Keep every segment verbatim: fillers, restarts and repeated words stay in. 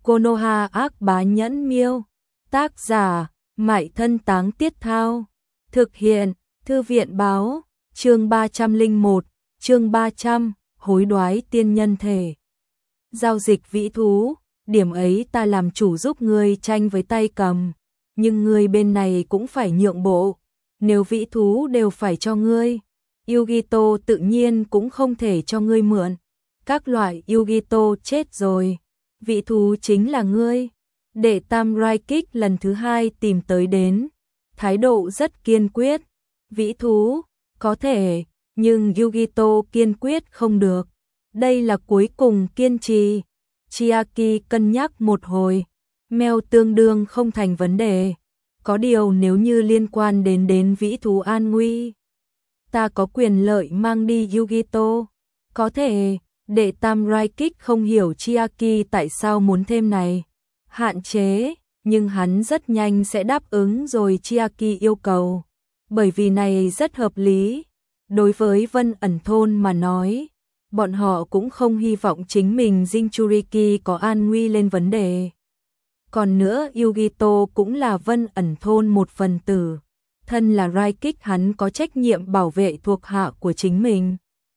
Konoha ác bá nhẫn miêu. Tác giả, Mại Thân Táng Tiết Thao. Thực hiện, Thư viện báo, chương ba trăm lẻ một, chương ba trăm, hối đoái tiên nhân thể. Giao dịch vĩ thú, điểm ấy ta làm chủ giúp ngươi tranh với tay cầm, nhưng ngươi bên này cũng phải nhượng bộ, nếu vĩ thú đều phải cho ngươi, Yugito tự nhiên cũng không thể cho ngươi mượn. Các loại Yugito chết rồi, vĩ thú chính là ngươi. Đệ Tam Raikik lần thứ hai tìm tới đến, thái độ rất kiên quyết. Vĩ thú, có thể, nhưng Yugito kiên quyết không được. Đây là cuối cùng kiên trì. Chiaki cân nhắc một hồi, mèo tương đương không thành vấn đề. Có điều nếu như liên quan đến đến vĩ thú an nguy, ta có quyền lợi mang đi Yugito. Có thể, Đệ Tam Raikik không hiểu Chiaki tại sao muốn thêm này. Hạn chế, nhưng hắn rất nhanh sẽ đáp ứng rồi Chiaki yêu cầu. Bởi vì này rất hợp lý. Đối với Vân Ẩn Thôn mà nói, bọn họ cũng không hy vọng chính mình Jinchuriki có an nguy lên vấn đề. Còn nữa Yugito cũng là Vân Ẩn Thôn một phần tử. Thân là Raikik hắn có trách nhiệm bảo vệ thuộc hạ của chính mình.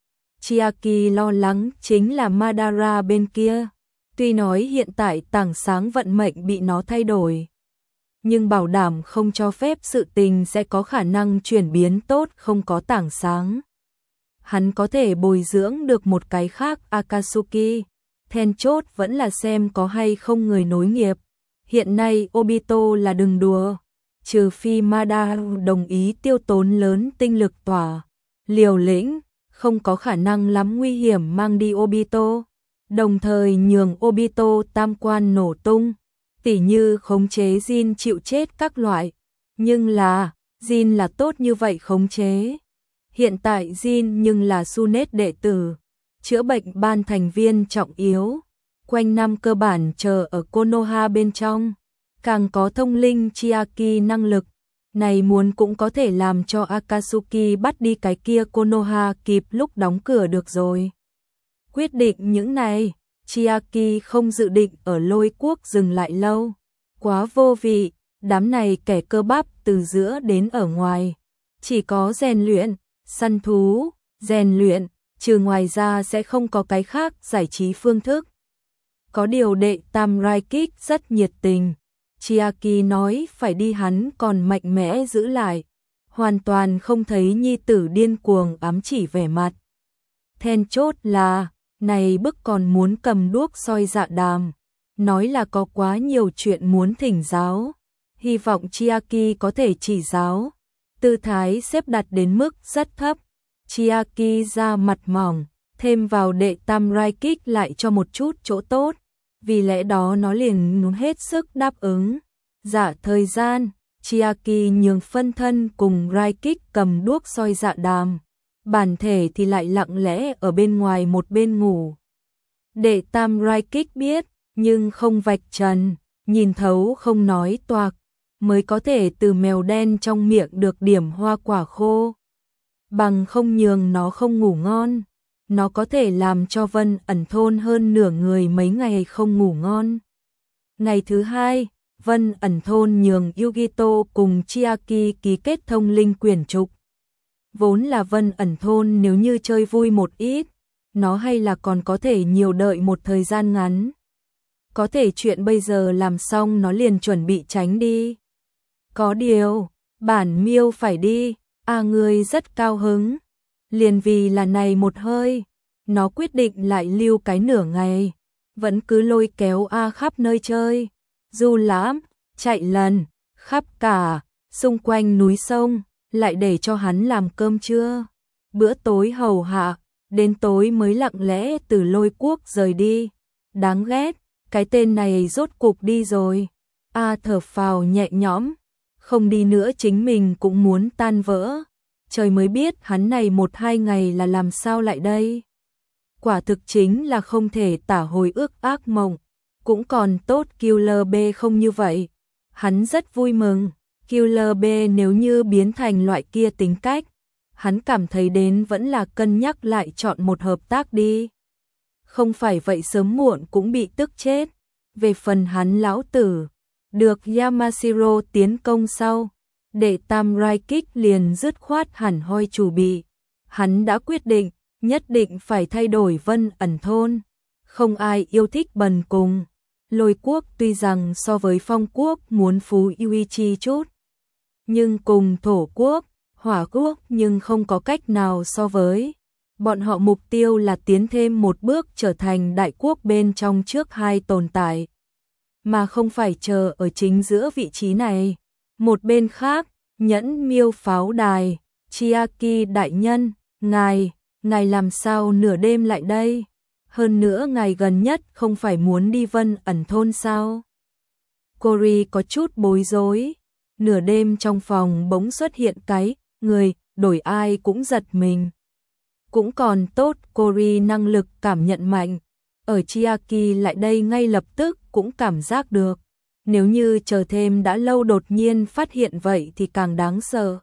Chiaki lo lắng chính là Madara bên kia. Tuy nói hiện tại tảng sáng vận mệnh bị nó thay đổi, nhưng bảo đảm không cho phép sự tình sẽ có khả năng chuyển biến tốt không có tảng sáng. Hắn có thể bồi dưỡng được một cái khác Akatsuki, then chốt vẫn là xem có hay không người nối nghiệp. Hiện nay Obito là đừng đùa, trừ phi Madara đồng ý tiêu tốn lớn tinh lực tỏa liều lĩnh, không có khả năng lắm nguy hiểm mang đi Obito. Đồng thời nhường Obito tam quan nổ tung, tỉ như khống chế Jin chịu chết các loại. Nhưng là, Jin là tốt như vậy khống chế. Hiện tại Jin nhưng là Sunet đệ tử, chữa bệnh ban thành viên trọng yếu, quanh năm cơ bản chờ ở Konoha bên trong, càng có thông linh Chiaki năng lực, này muốn cũng có thể làm cho Akatsuki bắt đi cái kia Konoha kịp lúc đóng cửa được rồi. Quyết định những này, Chiaki không dự định ở Lôi Quốc dừng lại lâu. Quá vô vị, đám này kẻ cơ bắp từ giữa đến ở ngoài. Chỉ có rèn luyện, săn thú, rèn luyện, trừ ngoài ra sẽ không có cái khác giải trí phương thức. Có điều Đệ Tam Raikik rất nhiệt tình. Chiaki nói phải đi hắn còn mạnh mẽ giữ lại. Hoàn toàn không thấy nhi tử điên cuồng ám chỉ vẻ mặt. Then chốt là, này bức còn muốn cầm đuốc soi dạ đàm, nói là có quá nhiều chuyện muốn thỉnh giáo, hy vọng Chiaki có thể chỉ giáo. Tư thái xếp đặt đến mức rất thấp, Chiaki ra mặt mỏng, thêm vào Đệ Tam Raikik lại cho một chút chỗ tốt, vì lẽ đó nó liền hết sức đáp ứng. Dạ thời gian, Chiaki nhường phân thân cùng Raikik cầm đuốc soi dạ đàm. Bản thể thì lại lặng lẽ ở bên ngoài một bên ngủ. Đệ Tam Raikik biết, nhưng không vạch trần, nhìn thấu không nói toạc, mới có thể từ mèo đen trong miệng được điểm hoa quả khô. Bằng không nhường nó không ngủ ngon, nó có thể làm cho Vân Ẩn Thôn hơn nửa người mấy ngày không ngủ ngon. Ngày thứ hai, Vân Ẩn Thôn nhường Yugito cùng Chiaki ký kết thông linh quyển trục. Vốn là Vân Ẩn Thôn nếu như chơi vui một ít, nó hay là còn có thể nhiều đợi một thời gian ngắn. Có thể chuyện bây giờ làm xong nó liền chuẩn bị tránh đi. Có điều, bản miêu phải đi, à người rất cao hứng. Liền vì là này một hơi, nó quyết định lại lưu cái nửa ngày, vẫn cứ lôi kéo A khắp nơi chơi, du lãm, chạy lần, khắp cả, xung quanh núi sông. Lại để cho hắn làm cơm trưa, bữa tối hầu hạ, đến tối mới lặng lẽ từ Lôi Quốc rời đi. Đáng ghét, cái tên này rốt cục đi rồi. A thở phào nhẹ nhõm, không đi nữa chính mình cũng muốn tan vỡ. Trời mới biết hắn này một hai ngày là làm sao lại đây. Quả thực chính là không thể tả hồi ức ác mộng, cũng còn tốt Killer B không như vậy. Hắn rất vui mừng. Killer B nếu như biến thành loại kia tính cách, hắn cảm thấy đến vẫn là cân nhắc lại chọn một hợp tác đi. Không phải vậy sớm muộn cũng bị tức chết. về phần hắn lão tử, được Yamashiro tiến công sau, để tam rai kích liền dứt khoát hẳn hoi chủ bị. Hắn đã quyết định, nhất định phải thay đổi Vân Ẩn Thôn. Không ai yêu thích bần cùng. Lôi quốc tuy rằng so với Phong quốc muốn phú uy chi chút, nhưng cùng Thổ quốc, Hỏa quốc nhưng không có cách nào so với. Bọn họ mục tiêu là tiến thêm một bước trở thành đại quốc bên trong trước hai tồn tại, mà không phải chờ ở chính giữa vị trí này. Một bên khác, Nhẫn Miêu pháo đài, Chiaki đại nhân, ngài, ngài làm sao nửa đêm lại đây? Hơn nữa ngài gần nhất không phải muốn đi Vân Ẩn Thôn sao? Cory có chút bối rối. Nửa đêm trong phòng bỗng xuất hiện cái người, đổi ai cũng giật mình. Cũng còn tốt Cory năng lực cảm nhận mạnh. Ở Chiaki lại đây ngay lập tức cũng cảm giác được. Nếu như chờ thêm đã lâu đột nhiên phát hiện vậy thì càng đáng sợ.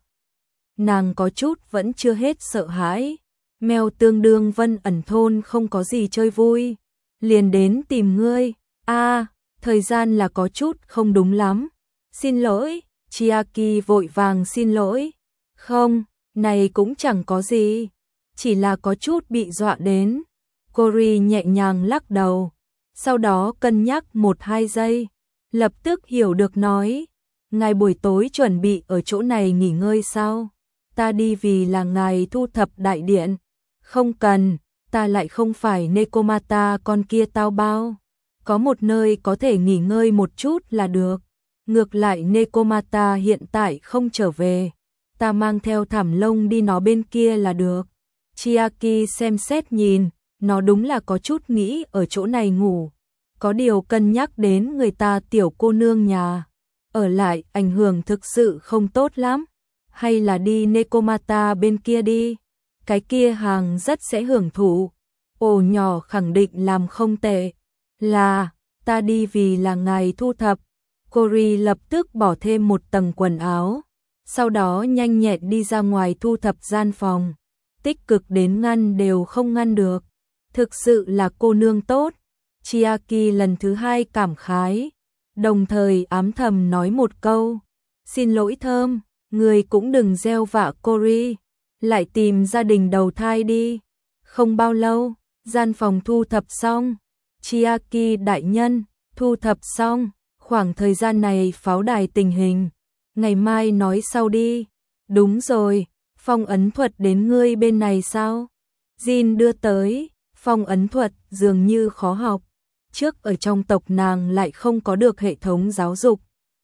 Nàng có chút vẫn chưa hết sợ hãi. Mèo tương đương Vân Ẩn Thôn không có gì chơi vui. Liền đến tìm ngươi. a à, thời gian là có chút không đúng lắm. Xin lỗi, Chiaki vội vàng xin lỗi. Không, này cũng chẳng có gì. Chỉ là có chút bị dọa đến. Cory nhẹ nhàng lắc đầu. Sau đó cân nhắc một hai giây. Lập tức hiểu được nói. Ngài buổi tối chuẩn bị ở chỗ này nghỉ ngơi sao? Ta đi vì là ngài thu thập đại điện. Không cần, ta lại không phải Nekomata con kia tao bao. Có một nơi có thể nghỉ ngơi một chút là được. Ngược lại Nekomata hiện tại không trở về. Ta mang theo thảm lông đi nó bên kia là được. Chiaki xem xét nhìn, nó đúng là có chút nghĩ ở chỗ này ngủ. Có điều cân nhắc đến người ta tiểu cô nương nhà. Ở lại ảnh hưởng thực sự không tốt lắm. Hay là đi Nekomata bên kia đi. Cái kia hàng rất sẽ hưởng thụ. Ồ nhỏ khẳng định làm không tệ. Là, ta đi vì là ngài thu thập. Cory lập tức bỏ thêm một tầng quần áo. Sau đó nhanh nhẹn đi ra ngoài thu thập gian phòng. Tích cực đến ngăn đều không ngăn được. Thực sự là cô nương tốt. Chiaki lần thứ hai cảm khái. Đồng thời ám thầm nói một câu. Xin lỗi Thơm, người cũng đừng gieo vạ Cory. Lại tìm gia đình đầu thai đi. Không bao lâu, gian phòng thu thập xong. Chiaki đại nhân, thu thập xong. Khoảng thời gian này pháo đài tình hình. Ngày mai nói sau đi. Đúng rồi, phong ấn thuật đến ngươi bên này sao? Jin đưa tới, phong ấn thuật dường như khó học. Trước ở trong tộc nàng lại không có được hệ thống giáo dục.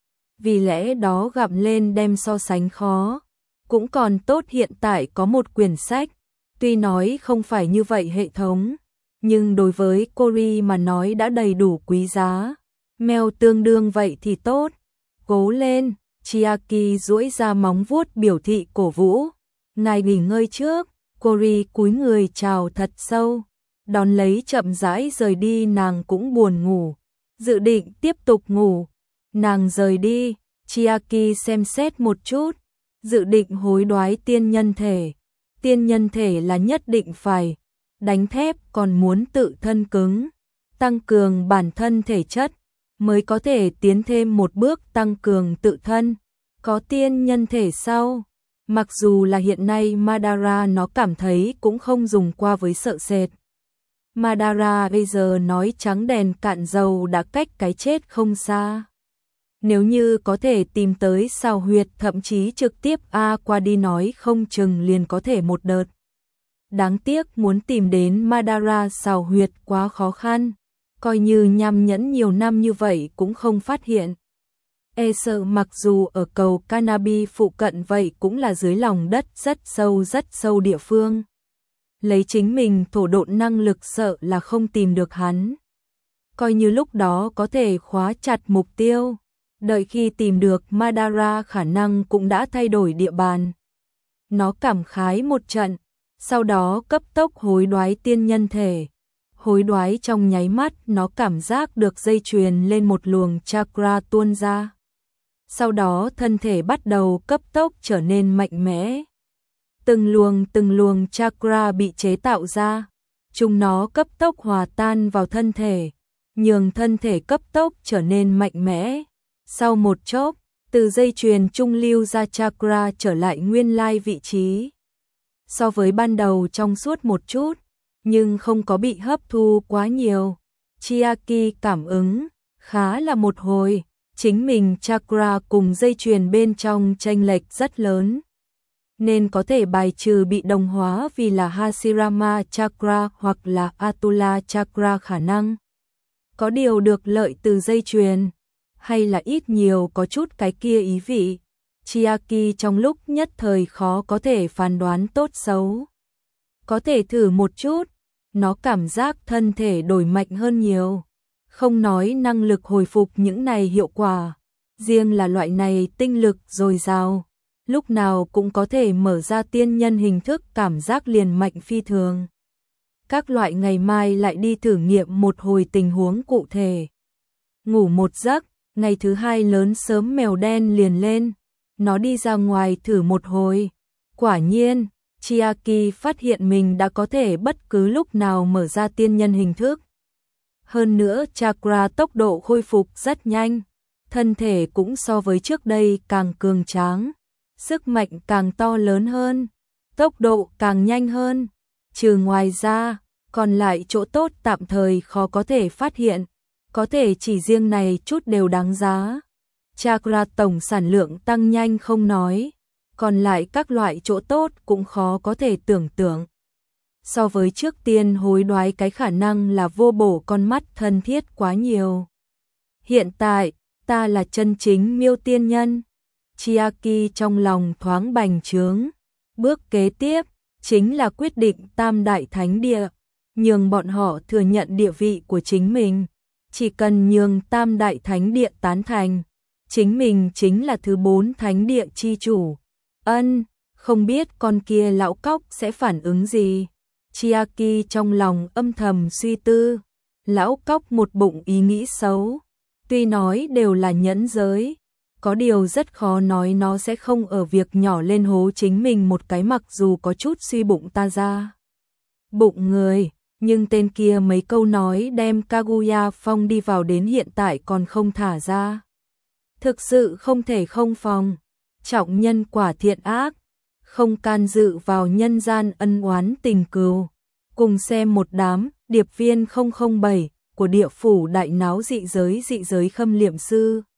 Vì lẽ đó gặm lên đem so sánh khó. Cũng còn tốt hiện tại có một quyển sách. Tuy nói không phải như vậy hệ thống, nhưng đối với Cory mà nói đã đầy đủ quý giá. Mèo tương đương vậy thì tốt. Cố lên, Chiaki duỗi ra móng vuốt biểu thị cổ vũ. Ngài nghỉ ngơi trước. Cory cúi người chào thật sâu. Đón lấy chậm rãi rời đi, nàng cũng buồn ngủ. Dự định tiếp tục ngủ. Nàng rời đi, Chiaki xem xét một chút. Dự định hối đoái tiên nhân thể. Tiên nhân thể là nhất định phải. Đánh thép còn muốn tự thân cứng. Tăng cường bản thân thể chất. Mới có thể tiến thêm một bước tăng cường tự thân. Có tiên nhân thể sau. Mặc dù là hiện nay Madara nó cảm thấy cũng không dùng qua với sợ sệt. Madara bây giờ nói trắng đèn cạn dầu đã cách cái chết không xa. Nếu như có thể tìm tới sao huyệt, thậm chí trực tiếp A qua đi nói không chừng liền có thể một đợt. Đáng tiếc muốn tìm đến Madara sao huyệt quá khó khăn. Coi như nham nhẫn nhiều năm như vậy cũng không phát hiện. E sợ mặc dù ở cầu Kanabi phụ cận vậy cũng là dưới lòng đất rất sâu rất sâu địa phương. Lấy chính mình thổ độn năng lực sợ là không tìm được hắn. Coi như lúc đó có thể khóa chặt mục tiêu. Đợi khi tìm được Madara khả năng cũng đã thay đổi địa bàn. Nó cảm khái một trận. Sau đó cấp tốc hối đoái tiên nhân thể. Hối đoái trong nháy mắt nó cảm giác được dây chuyền lên một luồng chakra tuôn ra. Sau đó thân thể bắt đầu cấp tốc trở nên mạnh mẽ. Từng luồng từng luồng chakra bị chế tạo ra. Chúng nó cấp tốc hòa tan vào thân thể. nhường thân thể cấp tốc trở nên mạnh mẽ. Sau một chốc, từ dây chuyền trung lưu ra chakra trở lại nguyên lai vị trí. So với ban đầu trong suốt một chút, nhưng không có bị hấp thu quá nhiều. Chiaki cảm ứng, khá là một hồi, chính mình chakra cùng dây chuyền bên trong chênh lệch rất lớn. Nên có thể bài trừ bị đồng hóa vì là Hashirama chakra hoặc là Atula chakra khả năng. Có điều được lợi từ dây chuyền, hay là ít nhiều có chút cái kia ý vị. Chiaki trong lúc nhất thời khó có thể phán đoán tốt xấu. Có thể thử một chút, nó cảm giác thân thể đổi mạnh hơn nhiều. Không nói năng lực hồi phục những này hiệu quả, riêng là loại này tinh lực dồi dào, lúc nào cũng có thể mở ra tiên nhân hình thức cảm giác liền mạnh phi thường. Các loại ngày mai lại đi thử nghiệm một hồi tình huống cụ thể. Ngủ một giấc, ngày thứ hai lớn sớm mèo đen liền lên, nó đi ra ngoài thử một hồi. Quả nhiên, Chiaki phát hiện mình đã có thể bất cứ lúc nào mở ra tiên nhân hình thức. Hơn nữa chakra tốc độ khôi phục rất nhanh, thân thể cũng so với trước đây càng cường tráng, sức mạnh càng to lớn hơn, tốc độ càng nhanh hơn. Trừ ngoài ra, còn lại chỗ tốt tạm thời khó có thể phát hiện, có thể chỉ riêng này chút đều đáng giá. Chakra tổng sản lượng tăng nhanh không nói, còn lại các loại chỗ tốt cũng khó có thể tưởng tượng. So với trước tiên hối đoái cái khả năng là vô bổ con mắt thân thiết quá nhiều. Hiện tại, ta là chân chính miêu tiên nhân. Chiaki trong lòng thoáng bành trướng. Bước kế tiếp, chính là quyết định tam đại thánh địa, nhường bọn họ thừa nhận địa vị của chính mình. Chỉ cần nhường tam đại thánh địa tán thành, chính mình chính là thứ bốn thánh địa chi chủ. Ân, không biết con kia lão cóc sẽ phản ứng gì. Chiaki trong lòng âm thầm suy tư, lão cóc một bụng ý nghĩ xấu, tuy nói đều là nhẫn giới, có điều rất khó nói nó sẽ không ở việc nhỏ lên hố chính mình một cái mặc dù có chút suy bụng ta ra. Bụng người, nhưng tên kia mấy câu nói đem Kaguya Phong đi vào đến hiện tại còn không thả ra. Thực sự không thể không phòng, trọng nhân quả thiện ác, không can dự vào nhân gian ân oán tình cừu. Cùng xem một đám điệp viên không không bảy của địa phủ đại náo dị giới dị giới khâm liệm sư.